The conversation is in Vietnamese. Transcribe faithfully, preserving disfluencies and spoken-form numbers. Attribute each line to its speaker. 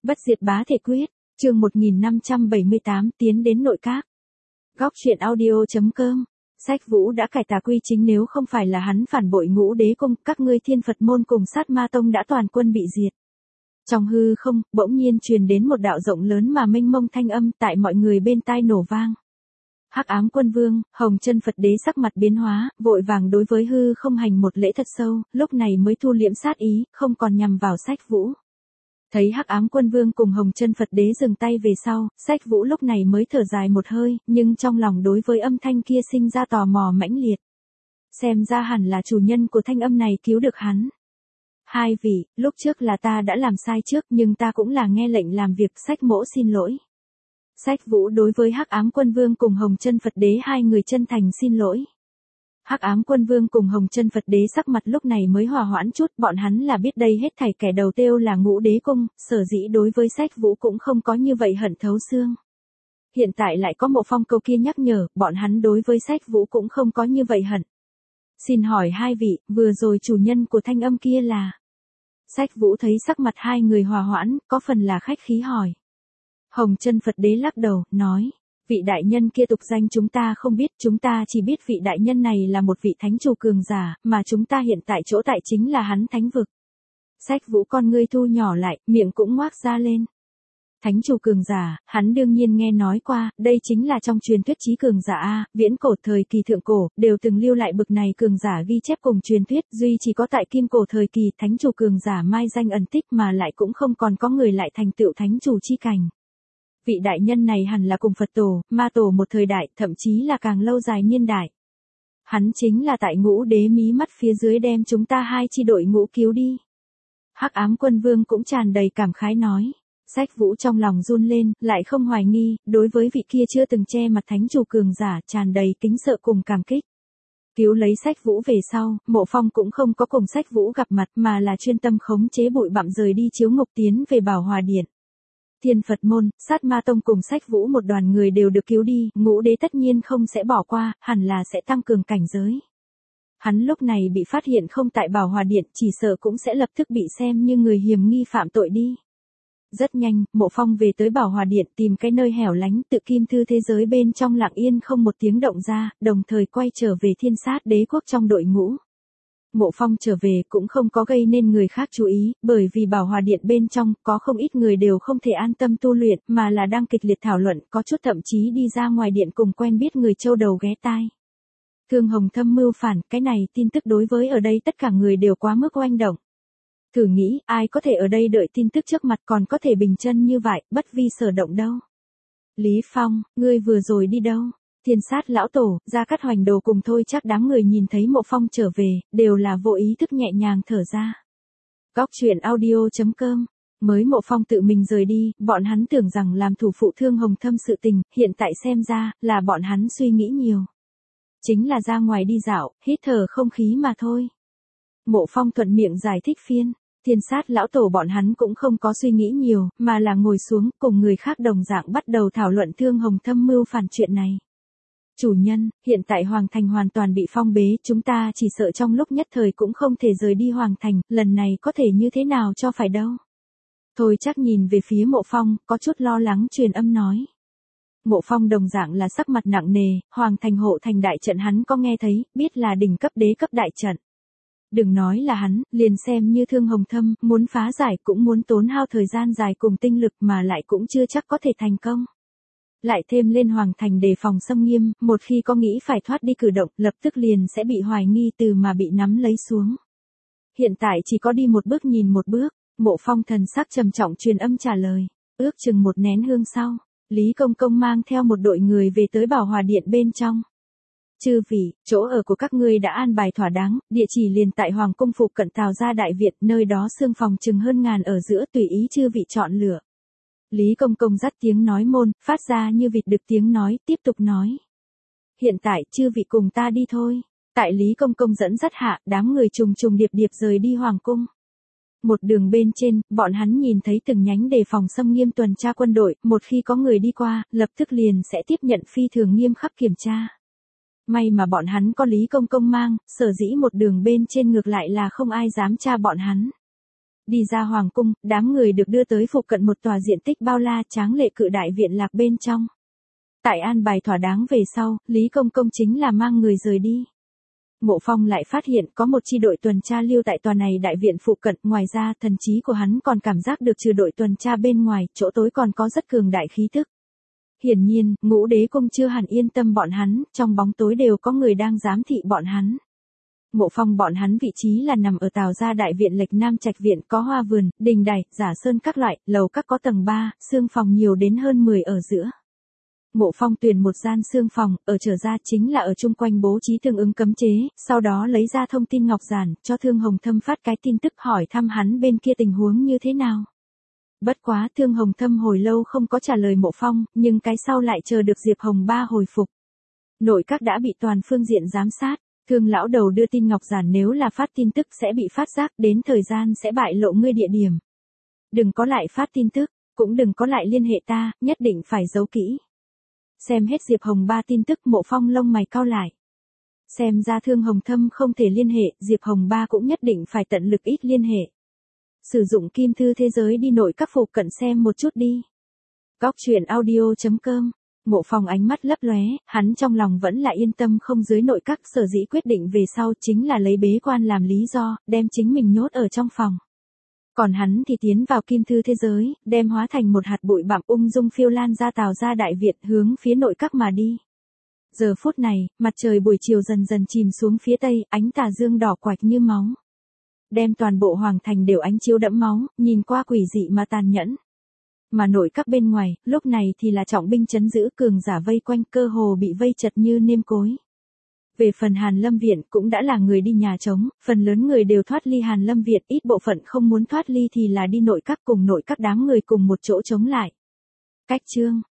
Speaker 1: Bất diệt bá thể quyết, chương một nghìn năm trăm bảy mươi tám tiến đến nội các. Góc truyện audio.com. Sách Vũ đã cải tà quy chính, nếu không phải là hắn phản bội Ngũ Đế cung, các ngươi Thiên Phật môn cùng Sát Ma tông đã toàn quân bị diệt. Trong hư không, bỗng nhiên truyền đến một đạo rộng lớn mà mênh mông thanh âm, tại mọi người bên tai nổ vang. Hắc Ám Quân Vương, Hồng Chân Phật Đế sắc mặt biến hóa, vội vàng đối với hư không hành một lễ thật sâu, lúc này mới thu liễm sát ý, không còn nhằm vào Sách Vũ. Thấy Hắc Ám Quân Vương cùng Hồng Chân Phật Đế dừng tay về sau, Sách Vũ lúc này mới thở dài một hơi, nhưng trong lòng đối với âm thanh kia sinh ra tò mò mãnh liệt. Xem ra hẳn là chủ nhân của thanh âm này cứu được hắn. Hai vị, lúc trước là ta đã làm sai trước, nhưng ta cũng là nghe lệnh làm việc, Sách Mỗ xin lỗi. Sách Vũ đối với Hắc Ám Quân Vương cùng Hồng Chân Phật Đế hai người chân thành xin lỗi. Hắc Ám Quân Vương cùng Hồng Chân Phật Đế sắc mặt lúc này mới hòa hoãn chút, bọn hắn là biết đây hết thảy kẻ đầu tiêu là Ngũ Đế cung, sở dĩ đối với Sách Vũ cũng không có như vậy hận thấu xương. Hiện tại lại có Mộ Phong câu kia nhắc nhở, bọn hắn đối với Sách Vũ cũng không có như vậy hận. Xin hỏi hai vị, vừa rồi chủ nhân của thanh âm kia là? Sách Vũ thấy sắc mặt hai người hòa hoãn, có phần là khách khí hỏi. Hồng Chân Phật Đế lắc đầu, nói. Vị đại nhân kia tục danh chúng ta không biết, chúng ta chỉ biết vị đại nhân này là một vị thánh chủ cường giả, mà chúng ta hiện tại chỗ tại chính là hắn thánh vực. Sách Vũ con ngươi thu nhỏ lại, miệng cũng ngoác ra lên. Thánh chủ cường giả, hắn đương nhiên nghe nói qua, đây chính là trong truyền thuyết chí cường giả A, viễn cổ thời kỳ thượng cổ, đều từng lưu lại bực này cường giả ghi chép cùng truyền thuyết, duy chỉ có tại kim cổ thời kỳ thánh chủ cường giả mai danh ẩn tích mà lại cũng không còn có người lại thành tựu thánh chủ chi cảnh. Vị đại nhân này hẳn là cùng Phật tổ, Ma tổ một thời đại, thậm chí là càng lâu dài niên đại. Hắn chính là tại Ngũ Đế mí mắt phía dưới đem chúng ta hai chi đội ngũ cứu đi. Hắc Ám Quân Vương cũng tràn đầy cảm khái nói. Sách Vũ trong lòng run lên, lại không hoài nghi, đối với vị kia chưa từng che mặt thánh chủ cường giả, tràn đầy kính sợ cùng cảm kích. Cứu lấy Sách Vũ về sau, Mộ Phong cũng không có cùng Sách Vũ gặp mặt mà là chuyên tâm khống chế bụi bặm rời đi chiếu ngục tiến về Bảo Hòa Điện. Thiên Phật môn, Sát Ma tông cùng Sách Vũ một đoàn người đều được cứu đi, Ngũ Đế tất nhiên không sẽ bỏ qua, hẳn là sẽ tăng cường cảnh giới. Hắn lúc này bị phát hiện không tại Bảo Hòa Điện, chỉ sợ cũng sẽ lập tức bị xem như người hiểm nghi phạm tội đi. Rất nhanh, Mộ Phong về tới Bảo Hòa Điện tìm cái nơi hẻo lánh tự kim thư thế giới bên trong lặng yên không một tiếng động ra, đồng thời quay trở về Thiên Sát Đế quốc trong đội ngũ. Mộ Phong trở về cũng không có gây nên người khác chú ý, bởi vì Bảo Hòa Điện bên trong có không ít người đều không thể an tâm tu luyện mà là đang kịch liệt thảo luận, có chút thậm chí đi ra ngoài điện cùng quen biết người châu đầu ghé tai. Thương Hồng Thâm mưu phản, cái này tin tức đối với ở đây tất cả người đều quá mức oanh động. Thử nghĩ, ai có thể ở đây đợi tin tức trước mặt còn có thể bình chân như vậy, bất vi sở động đâu. Lý Phong, ngươi vừa rồi đi đâu? Thiên Sát lão tổ, Gia Cát Hoành Đồ cùng Thôi Chắc đám người nhìn thấy Mộ Phong trở về, đều là vô ý thức nhẹ nhàng thở ra. Góc truyện audio.com. Mới Mộ Phong tự mình rời đi, bọn hắn tưởng rằng làm thủ phụ Thương Hồng Thâm sự tình, hiện tại xem ra, là bọn hắn suy nghĩ nhiều. Chính là ra ngoài đi dạo, hít thở không khí mà thôi. Mộ Phong thuận miệng giải thích phiên. Thiên Sát lão tổ bọn hắn cũng không có suy nghĩ nhiều, mà là ngồi xuống, cùng người khác đồng dạng bắt đầu thảo luận Thương Hồng Thâm mưu phản chuyện này. Chủ nhân, hiện tại Hoàng Thành hoàn toàn bị phong bế, chúng ta chỉ sợ trong lúc nhất thời cũng không thể rời đi Hoàng Thành, lần này có thể như thế nào cho phải đâu. Thôi Chắc nhìn về phía Mộ Phong, có chút lo lắng truyền âm nói. Mộ Phong đồng dạng là sắc mặt nặng nề, Hoàng Thành hộ thành đại trận hắn có nghe thấy, biết là đỉnh cấp đế cấp đại trận. Đừng nói là hắn, liền xem như Thương Hồng Thâm, muốn phá giải cũng muốn tốn hao thời gian dài cùng tinh lực mà lại cũng chưa chắc có thể thành công. Lại thêm lên Hoàng Thành đề phòng xâm nghiêm, một khi có nghĩ phải thoát đi cử động, lập tức liền sẽ bị hoài nghi từ mà bị nắm lấy xuống. Hiện tại chỉ có đi một bước nhìn một bước, Mộ Phong thần sắc trầm trọng truyền âm trả lời. Ước chừng một nén hương sau, Lý Công Công mang theo một đội người về tới Bảo Hòa Điện bên trong. Chư vị, chỗ ở của các ngươi đã an bài thỏa đáng, địa chỉ liền tại Hoàng cung phụ cận Tào gia Đại Việt, nơi đó xương phòng chừng hơn ngàn ở giữa, tùy ý chư vị chọn lựa. Lý Công Công dắt tiếng nói môn, phát ra như vịt được tiếng nói, tiếp tục nói. Hiện tại, chư vị cùng ta đi thôi. Tại Lý Công Công dẫn dắt hạ, đám người trùng trùng điệp điệp rời đi Hoàng cung. Một đường bên trên, bọn hắn nhìn thấy từng nhánh đề phòng xâm nghiêm tuần tra quân đội, một khi có người đi qua, lập tức liền sẽ tiếp nhận phi thường nghiêm khắc kiểm tra. May mà bọn hắn có Lý Công Công mang, sở dĩ một đường bên trên ngược lại là không ai dám tra bọn hắn. Đi ra hoàng cung, đám người được đưa tới phụ cận một tòa diện tích bao la tráng lệ cự đại viện lạc bên trong. Tại an bài thỏa đáng về sau, Lý Công Công chính là mang người rời đi. Mộ Phong lại phát hiện có một chi đội tuần tra lưu tại tòa này đại viện phụ cận, ngoài ra thần trí của hắn còn cảm giác được trừ đội tuần tra bên ngoài, chỗ tối còn có rất cường đại khí tức. Hiển nhiên, Ngũ Đế Cung chưa hẳn yên tâm bọn hắn, trong bóng tối đều có người đang giám thị bọn hắn. Mộ Phong bọn hắn vị trí là nằm ở Tào gia đại viện lệch nam trạch viện, có hoa vườn, đình đài, giả sơn các loại, lầu các có tầng ba, xương phòng nhiều đến hơn mười ở giữa. Mộ Phong tuyển một gian xương phòng, ở trở ra chính là ở chung quanh bố trí tương ứng cấm chế, sau đó lấy ra thông tin ngọc giản, cho Thương Hồng Thâm phát cái tin tức hỏi thăm hắn bên kia tình huống như thế nào. Bất quá Thương Hồng Thâm hồi lâu không có trả lời Mộ Phong, nhưng cái sau lại chờ được Diệp Hồng Ba hồi phục. Nội các đã bị toàn phương diện giám sát, Thương lão đầu đưa tin ngọc giản nếu là phát tin tức sẽ bị phát giác, đến thời gian sẽ bại lộ ngươi địa điểm. Đừng có lại phát tin tức, cũng đừng có lại liên hệ ta, nhất định phải giấu kỹ. Xem hết Diệp Hồng Ba tin tức, Mộ Phong lông mày cau lại. Xem ra Thương Hồng Thâm không thể liên hệ, Diệp Hồng Ba cũng nhất định phải tận lực ít liên hệ. Sử dụng kim thư thế giới đi nội các phụ cận xem một chút đi. Góc truyện audio chấm com. Mộ Phong ánh mắt lấp lóe, hắn trong lòng vẫn là yên tâm không dưới nội các, sở dĩ quyết định về sau chính là lấy bế quan làm lý do, đem chính mình nhốt ở trong phòng. Còn hắn thì tiến vào kim thư thế giới, đem hóa thành một hạt bụi bặm ung dung phiêu lan ra Tào gia đại viện, hướng phía nội các mà đi. Giờ phút này, mặt trời buổi chiều dần dần chìm xuống phía tây, ánh tà dương đỏ quạch như máu. Đem toàn bộ hoàng thành đều ánh chiếu đẫm máu, nhìn qua quỷ dị mà tàn nhẫn. Mà nội các bên ngoài, lúc này thì là trọng binh trấn giữ, cường giả vây quanh, cơ hồ bị vây chật như nêm cối. Về phần Hàn Lâm Viện cũng đã là người đi nhà trống, phần lớn người đều thoát ly Hàn Lâm Viện, ít bộ phận không muốn thoát ly thì là đi nội các, cùng nội các đám người cùng một chỗ chống lại. Cách chương